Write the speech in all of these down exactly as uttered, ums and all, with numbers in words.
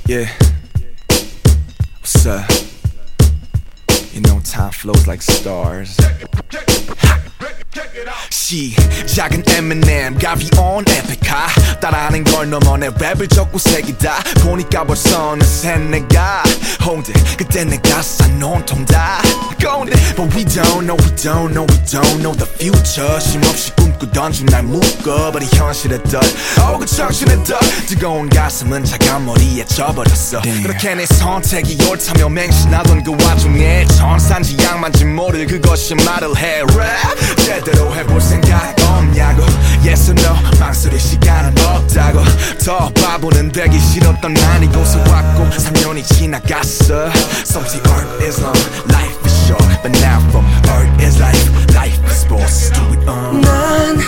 Yeah. What's up? You know time flows like stars. 시작은 Eminem, 가비 on 에픽하 따라하는 걸 넘어 내 랩을 적고 새기다 보니까 벌써 어느새 내가 홍대 그때 내가 싼 온통 다 건데 But we don't know, we don't know, we don't know the future 쉼없이 꿈꾸던 중 날 묶어 버린 현실의 덫 Oh 그 정신의 덫 뜨거운 가슴은 차가운 머리에 져버렸어 Damn. 그렇게 내 선택이 옳다며 맹신하던 그 와중에 천산지 양만지 모를 그것이 말을 해 Rap 제대로 해볼 생각 없냐고 Yes or no 망설일 시간은 없다고 더 바보는 되기 싫었던 난 이곳에 왔고 삼 년이 지나갔어 Some say art is long, life is short But now from art is life, life is sports Do it on 난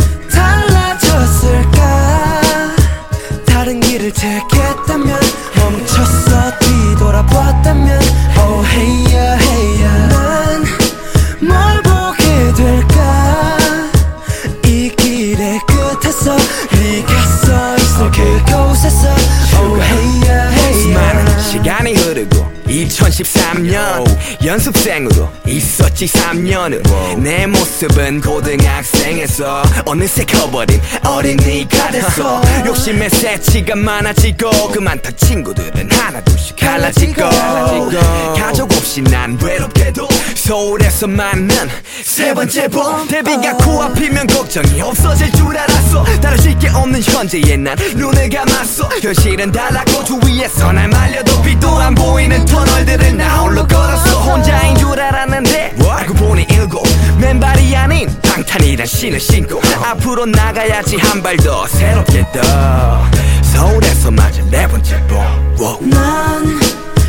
달라졌을까 다른 길을 택했다면 멈췄어 뒤돌아봤다면 Oh hey yeah hey yeah 난 뭘 보게 될까 이 길의 끝에서 네가 서있을 그곳에서 Oh hey yeah hey yeah 시간이 흐르고 이천십삼 년 연습생으로 있었지 삼 년은 내 모습은 고등학생에서 어느새 커버린 어린이가 됐어 욕심의 새치가 많아지고 그만둔 친구들은 하나둘씩 갈라지고 가족 없이 난 외롭게도 서울에서 만난 세 번째 봄 데뷔가 코앞이면 걱정이 없어질 줄 알았어 다르질 게 없는 현재에 난 눈을 감았어 현실은 달랐고 주위에서 날 말려도 빛도 안 보이는 터널들을 나 홀로 걸었어 혼자인 줄 알았는데 알고 보니 일곱 맨발이 아닌 방탄이란 신을 신고 앞으로 나가야지 한 발 더 새롭게 떠 서울에서 맞은 네 번째 봄 난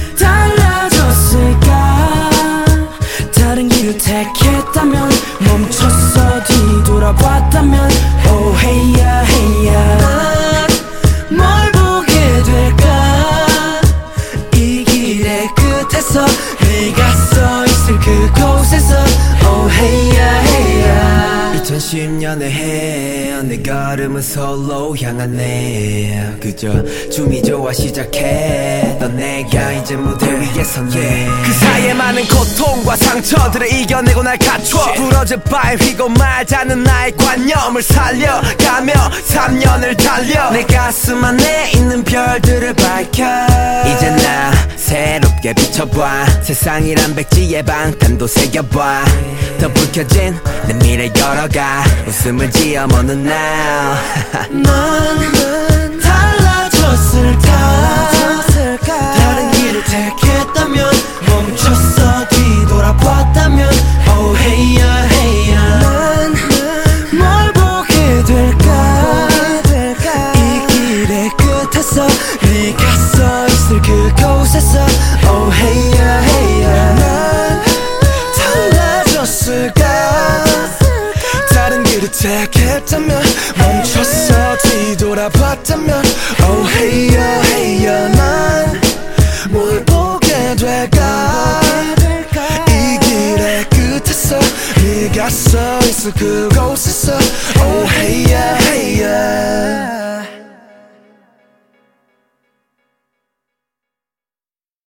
달라졌을까 다른 길을 택했다면 멈췄어 뒤돌아봤다면 Oh hey yeah hey yeah 난 뭘 보게 될까 이 길의 끝에서 네가 서있을 그곳에서 Oh hey yeah hey yeah 이천십 년의 해 내 걸음은 서울로 향하네 그저 춤이 좋아 시작해 넌 내가 이제 무대 위에 섰네 그 사이에 많은 고통과 상처들을 이겨내고 날 갖춰 부러져 바에 휘고 말자는 나의 관념을 살려가며 삼 년을 달려 내 가슴 안에 있는 별들을 밝혀 이제 나 새롭게 비춰봐 세상이란 백지에 방탄도 새겨봐 더 불 켜진 내 미래 열어가 웃음을 지어 먹는 now 난 달라졌을까 다른 길을 택했다면 멈췄어 뒤돌아봤다면 Oh hey yeah hey yeah 난 뭘 보게 될까 이 길의 끝에서 네가 서있을 그곳에서 Oh hey yeah hey yeah 난 달라졌을까 다른 길을 택했다면 멈췄어 뒤돌아봤다면 Oh hey yeah hey yeah 난 뭘 보게 될까 이 길의 끝에서 네가 서있을 그곳에